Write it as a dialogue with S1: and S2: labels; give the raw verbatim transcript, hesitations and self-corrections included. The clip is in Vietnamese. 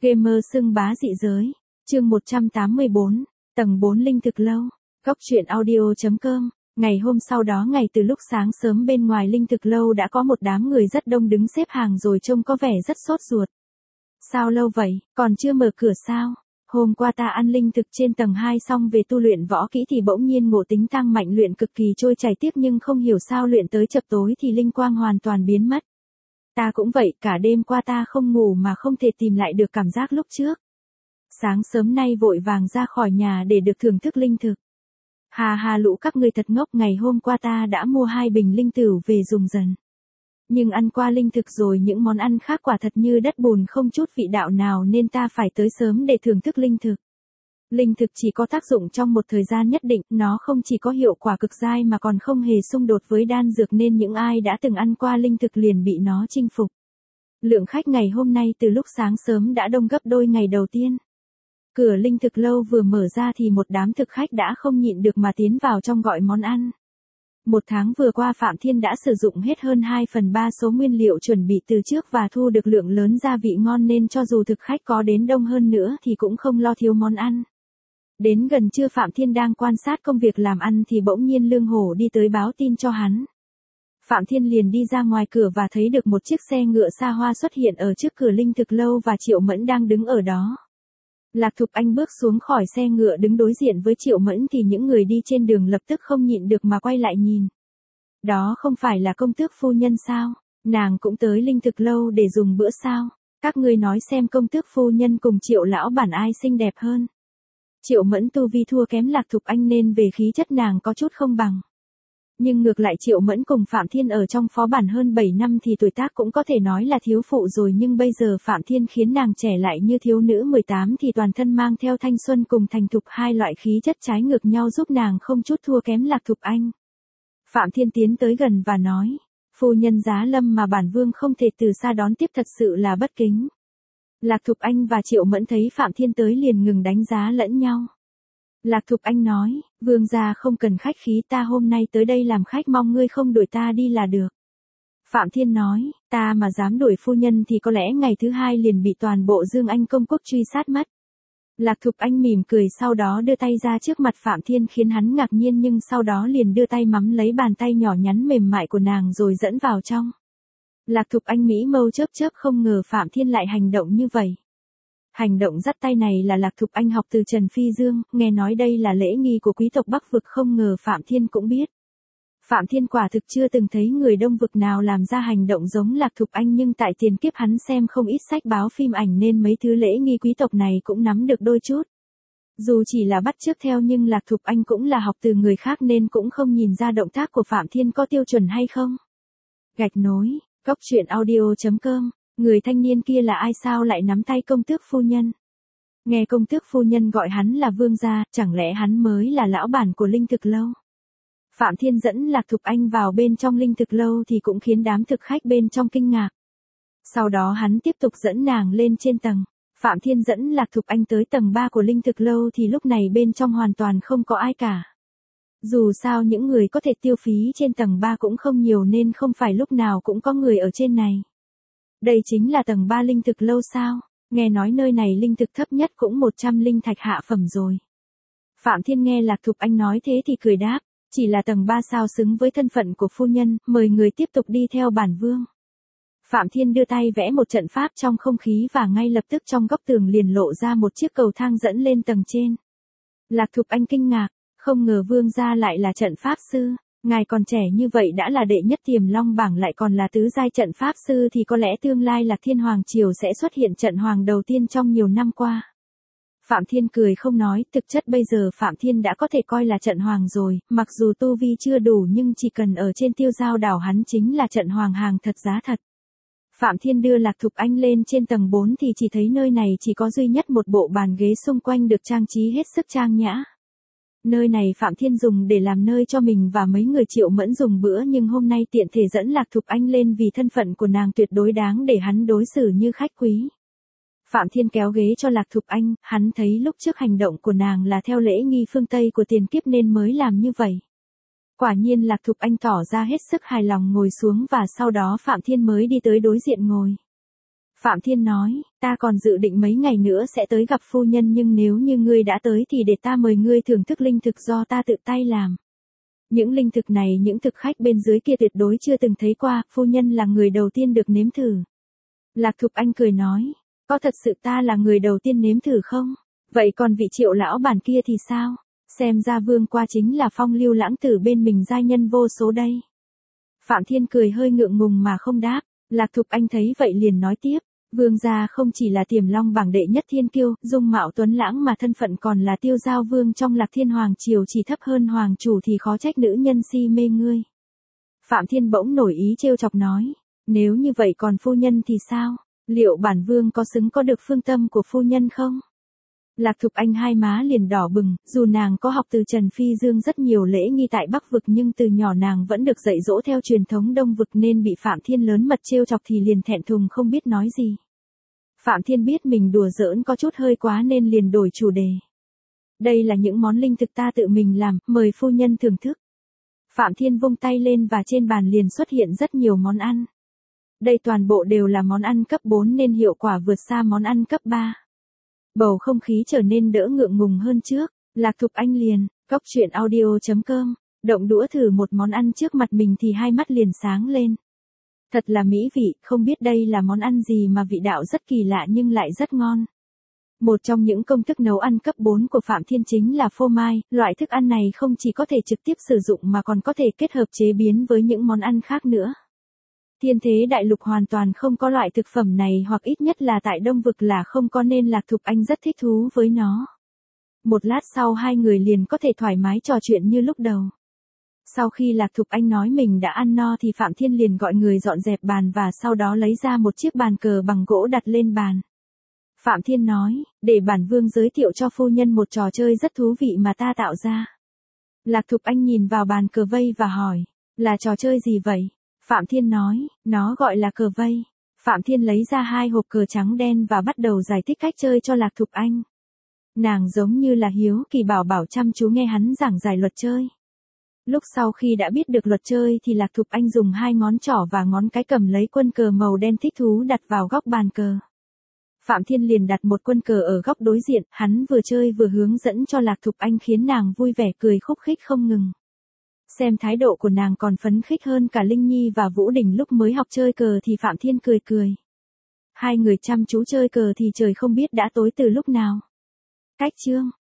S1: Gamer xưng bá dị giới. Chương một trăm tám mươi bốn. Tầng bốn linh thực lâu. Góc truyện audio.com. Ngày hôm sau đó ngày từ lúc sáng sớm bên ngoài linh thực lâu đã có một đám người rất đông đứng xếp hàng rồi trông có vẻ rất sốt ruột. Sao lâu vậy, còn chưa mở cửa sao? Hôm qua ta ăn linh thực trên tầng hai xong về tu luyện võ kỹ thì bỗng nhiên ngộ tính tăng mạnh luyện cực kỳ trôi chảy tiếp nhưng không hiểu sao luyện tới chập tối thì linh quang hoàn toàn biến mất. Ta cũng vậy, cả đêm qua ta không ngủ mà không thể tìm lại được cảm giác lúc trước. Sáng sớm nay vội vàng ra khỏi nhà để được thưởng thức linh thực. Hà hà lũ các ngươi thật ngốc, ngày hôm qua ta đã mua hai bình linh tửu về dùng dần. Nhưng ăn qua linh thực rồi những món ăn khác quả thật như đất bùn không chút vị đạo nào nên ta phải tới sớm để thưởng thức linh thực. Linh thực chỉ có tác dụng trong một thời gian nhất định, nó không chỉ có hiệu quả cực dai mà còn không hề xung đột với đan dược nên những ai đã từng ăn qua linh thực liền bị nó chinh phục. Lượng khách ngày hôm nay từ lúc sáng sớm đã đông gấp đôi ngày đầu tiên. Cửa linh thực lâu vừa mở ra thì một đám thực khách đã không nhịn được mà tiến vào trong gọi món ăn. Một tháng vừa qua Phạm Thiên đã sử dụng hết hơn hai phần ba số nguyên liệu chuẩn bị từ trước và thu được lượng lớn gia vị ngon nên cho dù thực khách có đến đông hơn nữa thì cũng không lo thiếu món ăn. Đến gần trưa Phạm Thiên đang quan sát công việc làm ăn thì bỗng nhiên Lương Hổ đi tới báo tin cho hắn. Phạm Thiên liền đi ra ngoài cửa và thấy được một chiếc xe ngựa xa hoa xuất hiện ở trước cửa linh thực lâu và Triệu Mẫn đang đứng ở đó. Lạc Thục Anh bước xuống khỏi xe ngựa đứng đối diện với Triệu Mẫn thì những người đi trên đường lập tức không nhịn được mà quay lại nhìn. Đó không phải là công tước phu nhân sao? Nàng cũng tới linh thực lâu để dùng bữa sao? Các ngươi nói xem công tước phu nhân cùng Triệu lão bản ai xinh đẹp hơn? Triệu Mẫn tu vi thua kém Lạc Thục Anh nên về khí chất nàng có chút không bằng. Nhưng ngược lại Triệu Mẫn cùng Phạm Thiên ở trong phó bản hơn bảy năm thì tuổi tác cũng có thể nói là thiếu phụ rồi nhưng bây giờ Phạm Thiên khiến nàng trẻ lại như thiếu nữ mười tám thì toàn thân mang theo thanh xuân cùng thành thục hai loại khí chất trái ngược nhau giúp nàng không chút thua kém Lạc Thục Anh. Phạm Thiên tiến tới gần và nói, phu nhân giá lâm mà bản vương không thể từ xa đón tiếp thật sự là bất kính. Lạc Thục Anh và Triệu Mẫn thấy Phạm Thiên tới liền ngừng đánh giá lẫn nhau. Lạc Thục Anh nói, vương gia không cần khách khí, ta hôm nay tới đây làm khách, mong ngươi không đuổi ta đi là được. Phạm Thiên nói, ta mà dám đuổi phu nhân thì có lẽ ngày thứ hai liền bị toàn bộ Dương Anh công quốc truy sát mất. Lạc Thục Anh mỉm cười sau đó đưa tay ra trước mặt Phạm Thiên khiến hắn ngạc nhiên nhưng sau đó liền đưa tay mắm lấy bàn tay nhỏ nhắn mềm mại của nàng rồi dẫn vào trong. Lạc Thục Anh mỹ mâu chớp chớp không ngờ Phạm Thiên lại hành động như vậy. Hành động dắt tay này là Lạc Thục Anh học từ Trần Phi Dương, nghe nói đây là lễ nghi của quý tộc Bắc Vực không ngờ Phạm Thiên cũng biết. Phạm Thiên quả thực chưa từng thấy người Đông Vực nào làm ra hành động giống Lạc Thục Anh nhưng tại tiền kiếp hắn xem không ít sách báo phim ảnh nên mấy thứ lễ nghi quý tộc này cũng nắm được đôi chút. Dù chỉ là bắt chước theo nhưng Lạc Thục Anh cũng là học từ người khác nên cũng không nhìn ra động tác của Phạm Thiên có tiêu chuẩn hay không. Gạch nối, góc truyện audio.com. Người thanh niên kia là ai sao lại nắm tay công tước phu nhân? Nghe công tước phu nhân gọi hắn là vương gia, chẳng lẽ hắn mới là lão bản của linh thực lâu? Phạm Thiên dẫn Lạc Thục Anh vào bên trong linh thực lâu thì cũng khiến đám thực khách bên trong kinh ngạc. Sau đó hắn tiếp tục dẫn nàng lên trên tầng. Phạm Thiên dẫn Lạc Thục Anh tới tầng ba của linh thực lâu thì lúc này bên trong hoàn toàn không có ai cả. Dù sao những người có thể tiêu phí trên tầng ba cũng không nhiều nên không phải lúc nào cũng có người ở trên này. Đây chính là tầng ba linh thực lâu sao? Nghe nói nơi này linh thực thấp nhất cũng một trăm linh thạch hạ phẩm rồi. Phạm Thiên nghe Lạc Thục Anh nói thế thì cười đáp, chỉ là tầng ba sao xứng với thân phận của phu nhân, mời người tiếp tục đi theo bản vương. Phạm Thiên đưa tay vẽ một trận pháp trong không khí và ngay lập tức trong góc tường liền lộ ra một chiếc cầu thang dẫn lên tầng trên. Lạc Thục Anh kinh ngạc, không ngờ vương gia lại là trận pháp sư. Ngài còn trẻ như vậy đã là đệ nhất Tiềm Long bảng lại còn là tứ giai trận pháp sư thì có lẽ tương lai Lạc Thiên Hoàng Triều sẽ xuất hiện trận hoàng đầu tiên trong nhiều năm qua. Phạm Thiên cười không nói, thực chất bây giờ Phạm Thiên đã có thể coi là trận hoàng rồi, mặc dù tu vi chưa đủ nhưng chỉ cần ở trên tiêu giao đảo hắn chính là trận hoàng hàng thật giá thật. Phạm Thiên đưa Lạc Thục Anh lên trên tầng bốn thì chỉ thấy nơi này chỉ có duy nhất một bộ bàn ghế xung quanh được trang trí hết sức trang nhã. Nơi này Phạm Thiên dùng để làm nơi cho mình và mấy người Triệu Mẫn dùng bữa nhưng hôm nay tiện thể dẫn Lạc Thục Anh lên vì thân phận của nàng tuyệt đối đáng để hắn đối xử như khách quý. Phạm Thiên kéo ghế cho Lạc Thục Anh, hắn thấy lúc trước hành động của nàng là theo lễ nghi phương Tây của tiền kiếp nên mới làm như vậy. Quả nhiên Lạc Thục Anh tỏ ra hết sức hài lòng ngồi xuống và sau đó Phạm Thiên mới đi tới đối diện ngồi. Phạm Thiên nói, ta còn dự định mấy ngày nữa sẽ tới gặp phu nhân nhưng nếu như ngươi đã tới thì để ta mời ngươi thưởng thức linh thực do ta tự tay làm. Những linh thực này những thực khách bên dưới kia tuyệt đối chưa từng thấy qua, phu nhân là người đầu tiên được nếm thử. Lạc Thục Anh cười nói, có thật sự ta là người đầu tiên nếm thử không? Vậy còn vị Triệu lão bản kia thì sao? Xem ra Vương qua chính là phong lưu lãng tử bên mình giai nhân vô số đây. Phạm Thiên cười hơi ngượng ngùng mà không đáp. Lạc Thục Anh thấy vậy liền nói tiếp, Vương gia không chỉ là Tiềm Long bảng đệ nhất thiên kiêu, dung mạo tuấn lãng mà thân phận còn là Tiêu Giao Vương trong Lạc Thiên Hoàng triều, chỉ thấp hơn hoàng chủ thì khó trách nữ nhân si mê ngươi. Phạm Thiên bỗng nổi ý trêu chọc nói, nếu như vậy còn phu nhân thì sao? Liệu bản vương có xứng có được phương tâm của phu nhân không? Lạc Thục Anh hai má liền đỏ bừng, dù nàng có học từ Trần Phi Dương rất nhiều lễ nghi tại Bắc vực nhưng từ nhỏ nàng vẫn được dạy dỗ theo truyền thống Đông vực nên bị Phạm Thiên lớn mật trêu chọc thì liền thẹn thùng không biết nói gì. Phạm Thiên biết mình đùa giỡn có chút hơi quá nên liền đổi chủ đề. Đây là những món linh thực ta tự mình làm, mời phu nhân thưởng thức. Phạm Thiên vung tay lên và trên bàn liền xuất hiện rất nhiều món ăn. Đây toàn bộ đều là món ăn cấp bốn nên hiệu quả vượt xa món ăn cấp ba. Bầu không khí trở nên đỡ ngượng ngùng hơn trước, Lạc Thục Anh liền, cóc truyện audio chấm com, động đũa thử một món ăn trước mặt mình thì hai mắt liền sáng lên. Thật là mỹ vị, không biết đây là món ăn gì mà vị đạo rất kỳ lạ nhưng lại rất ngon. Một trong những công thức nấu ăn cấp bốn của Phạm Thiên chính là phô mai, loại thức ăn này không chỉ có thể trực tiếp sử dụng mà còn có thể kết hợp chế biến với những món ăn khác nữa. Thiên thế đại lục hoàn toàn không có loại thực phẩm này hoặc ít nhất là tại Đông vực là không có nên Lạc Thục Anh rất thích thú với nó. Một lát sau hai người liền có thể thoải mái trò chuyện như lúc đầu. Sau khi Lạc Thục Anh nói mình đã ăn no thì Phạm Thiên liền gọi người dọn dẹp bàn và sau đó lấy ra một chiếc bàn cờ bằng gỗ đặt lên bàn. Phạm Thiên nói, để bản vương giới thiệu cho phu nhân một trò chơi rất thú vị mà ta tạo ra. Lạc Thục Anh nhìn vào bàn cờ vây và hỏi, là trò chơi gì vậy? Phạm Thiên nói, nó gọi là cờ vây. Phạm Thiên lấy ra hai hộp cờ trắng đen và bắt đầu giải thích cách chơi cho Lạc Thục Anh. Nàng giống như là hiếu kỳ bảo bảo chăm chú nghe hắn giảng giải luật chơi. Lúc sau khi đã biết được luật chơi thì Lạc Thục Anh dùng hai ngón trỏ và ngón cái cầm lấy quân cờ màu đen thích thú đặt vào góc bàn cờ. Phạm Thiên liền đặt một quân cờ ở góc đối diện, hắn vừa chơi vừa hướng dẫn cho Lạc Thục Anh khiến nàng vui vẻ cười khúc khích không ngừng. Xem thái độ của nàng còn phấn khích hơn cả Linh Nhi và Vũ Đình lúc mới học chơi cờ thì Phạm Thiên cười cười. Hai người chăm chú chơi cờ thì trời không biết đã tối từ lúc nào. Cách chương